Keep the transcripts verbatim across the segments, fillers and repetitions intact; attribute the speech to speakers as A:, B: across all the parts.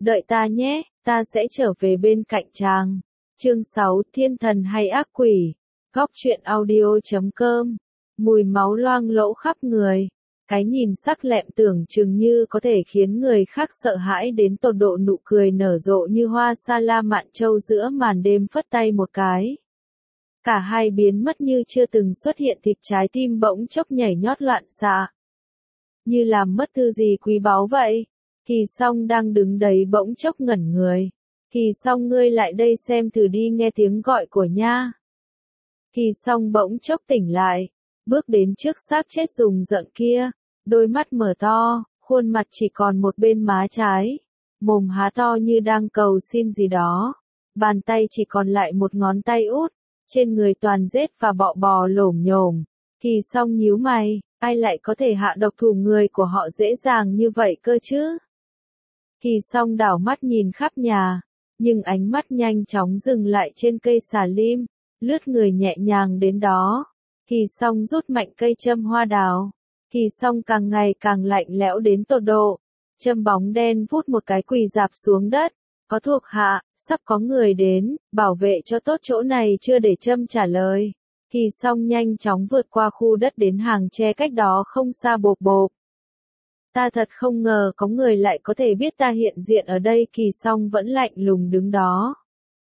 A: Đợi ta nhé, ta sẽ trở về bên cạnh chàng. Chương sáu, Thiên thần hay ác quỷ. Góc truyện audio chấm com. Mùi máu loang lỗ khắp người. Cái nhìn sắc lẹm tưởng chừng như có thể khiến người khác sợ hãi đến tột độ, nụ cười nở rộ như hoa sa la mạn châu giữa màn đêm phất tay một cái. Cả hai biến mất như chưa từng xuất hiện, thịt trái tim bỗng chốc nhảy nhót loạn xạ. Như làm mất thứ gì quý báu vậy. Kỳ Song đang đứng đấy bỗng chốc ngẩn người. Kỳ Song, ngươi lại đây xem thử đi, nghe tiếng gọi của nha. Kỳ Song bỗng chốc tỉnh lại, bước đến trước xác chết rùng rợn kia, đôi mắt mở to, khuôn mặt chỉ còn một bên má trái, mồm há to như đang cầu xin gì đó, bàn tay chỉ còn lại một ngón tay út, trên người toàn rết và bọ bò lổm nhổm. Kỳ Song nhíu mày, ai lại có thể hạ độc thủ người của họ dễ dàng như vậy cơ chứ? Kỳ Song đảo mắt nhìn khắp nhà, nhưng ánh mắt nhanh chóng dừng lại trên cây xà lim, lướt người nhẹ nhàng đến đó. Kỳ Song rút mạnh cây châm hoa đào. Kỳ Song càng ngày càng lạnh lẽo đến tột độ. Châm bóng đen vút một cái quỳ rạp xuống đất. Có thuộc hạ, sắp có người đến, bảo vệ cho tốt chỗ này. Chưa để châm trả lời, Kỳ Song nhanh chóng vượt qua khu đất đến hàng tre cách đó không xa, bộp bộp. Ta thật không ngờ có người lại có thể biết ta hiện diện ở đây. Kỳ Song vẫn lạnh lùng đứng đó,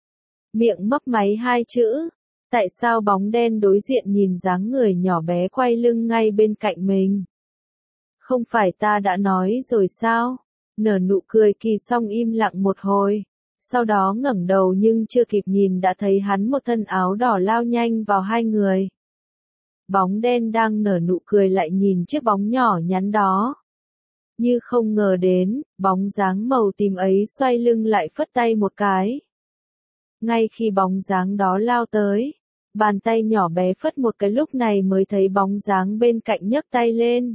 A: miệng mấp máy hai chữ. Tại sao bóng đen đối diện nhìn dáng người nhỏ bé quay lưng ngay bên cạnh mình? Không phải ta đã nói rồi sao? Nở nụ cười, Kỳ Song im lặng một hồi. Sau đó ngẩng đầu nhưng chưa kịp nhìn đã thấy hắn một thân áo đỏ lao nhanh vào hai người. Bóng đen đang nở nụ cười lại nhìn chiếc bóng nhỏ nhắn đó. Như không ngờ đến, bóng dáng màu tím ấy xoay lưng lại phất tay một cái. Ngay khi bóng dáng đó lao tới, bàn tay nhỏ bé phất một cái, lúc này mới thấy bóng dáng bên cạnh nhấc tay lên.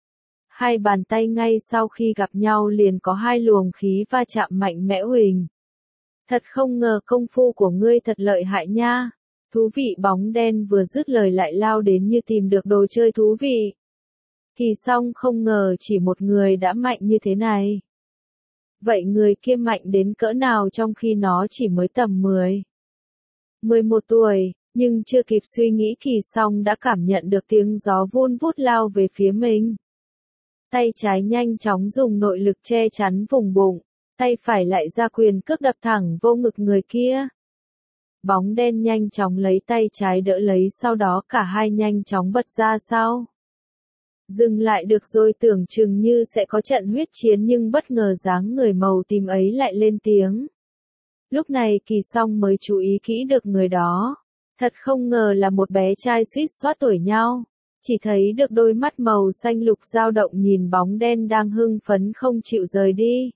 A: Hai bàn tay ngay sau khi gặp nhau liền có hai luồng khí va chạm mạnh mẽ. Huỳnh, thật không ngờ công phu của ngươi thật lợi hại nha. Thú vị. Bóng đen vừa dứt lời lại lao đến như tìm được đồ chơi thú vị. Kỳ Song không ngờ chỉ một người đã mạnh như thế này. Vậy người kia mạnh đến cỡ nào trong khi nó chỉ mới tầm mười, mười một tuổi, nhưng chưa kịp suy nghĩ Kỳ Song đã cảm nhận được tiếng gió vun vút lao về phía mình. Tay trái nhanh chóng dùng nội lực che chắn vùng bụng, tay phải lại ra quyền cước đập thẳng vô ngực người kia. Bóng đen nhanh chóng lấy tay trái đỡ lấy, sau đó cả hai nhanh chóng bật ra sau. Dừng lại được rồi, tưởng chừng như sẽ có trận huyết chiến, nhưng bất ngờ dáng người màu tím ấy lại lên tiếng. Lúc này Kỳ Song mới chú ý kỹ được người đó. Thật không ngờ là một bé trai suýt soát tuổi nhau. Chỉ thấy được đôi mắt màu xanh lục dao động nhìn bóng đen đang hưng phấn không chịu rời đi.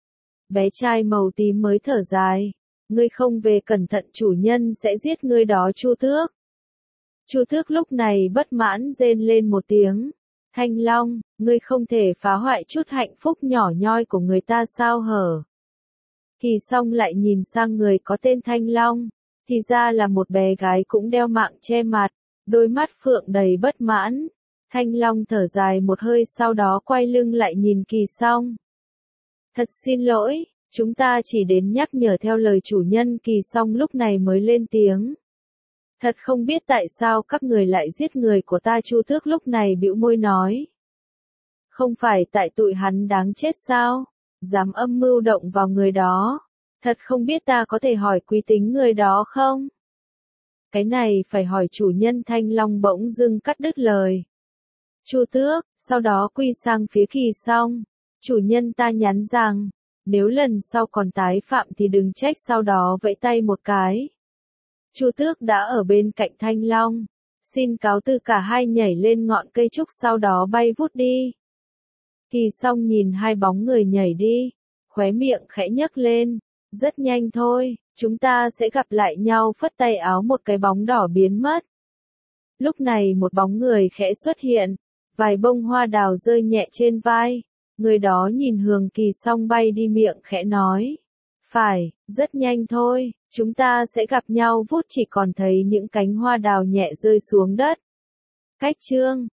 A: Bé trai màu tím mới thở dài. Ngươi không về cẩn thận chủ nhân sẽ giết ngươi đó Chu Tước. Chu Tước lúc này bất mãn rên lên một tiếng. Thanh Long, ngươi không thể phá hoại chút hạnh phúc nhỏ nhoi của người ta sao hở? Kỳ Song lại nhìn sang người có tên Thanh Long, thì ra là một bé gái cũng đeo mạng che mặt, đôi mắt phượng đầy bất mãn. Thanh Long thở dài một hơi, sau đó quay lưng lại nhìn Kỳ Song. Thật xin lỗi, chúng ta chỉ đến nhắc nhở theo lời chủ nhân. Kỳ Song lúc này mới lên tiếng. Thật không biết tại sao các người lại giết người của ta. Chu Tước lúc này bĩu môi nói. Không phải tại tụi hắn đáng chết sao? Dám âm mưu động vào người đó. Thật không biết ta có thể hỏi quý tính người đó không? Cái này phải hỏi chủ nhân. Thanh Long bỗng dưng cắt đứt lời Chu Tước, sau đó quy sang phía Kỳ Song. Chủ nhân ta nhắn rằng, nếu lần sau còn tái phạm thì đừng trách. Sau đó vẫy tay một cái. Chu Tước đã ở bên cạnh Thanh Long. Xin cáo từ, cả hai nhảy lên ngọn cây trúc sau đó bay vút đi. Kỳ Song nhìn hai bóng người nhảy đi, khóe miệng khẽ nhấc lên. Rất nhanh thôi, chúng ta sẽ gặp lại nhau. Phất tay áo một cái bóng đỏ biến mất. Lúc này một bóng người khẽ xuất hiện, vài bông hoa đào rơi nhẹ trên vai. Người đó nhìn hướng Kỳ Song bay đi, miệng khẽ nói. Phải, rất nhanh thôi, chúng ta sẽ gặp nhau. Vút chỉ còn thấy những cánh hoa đào nhẹ rơi xuống đất. Cách chương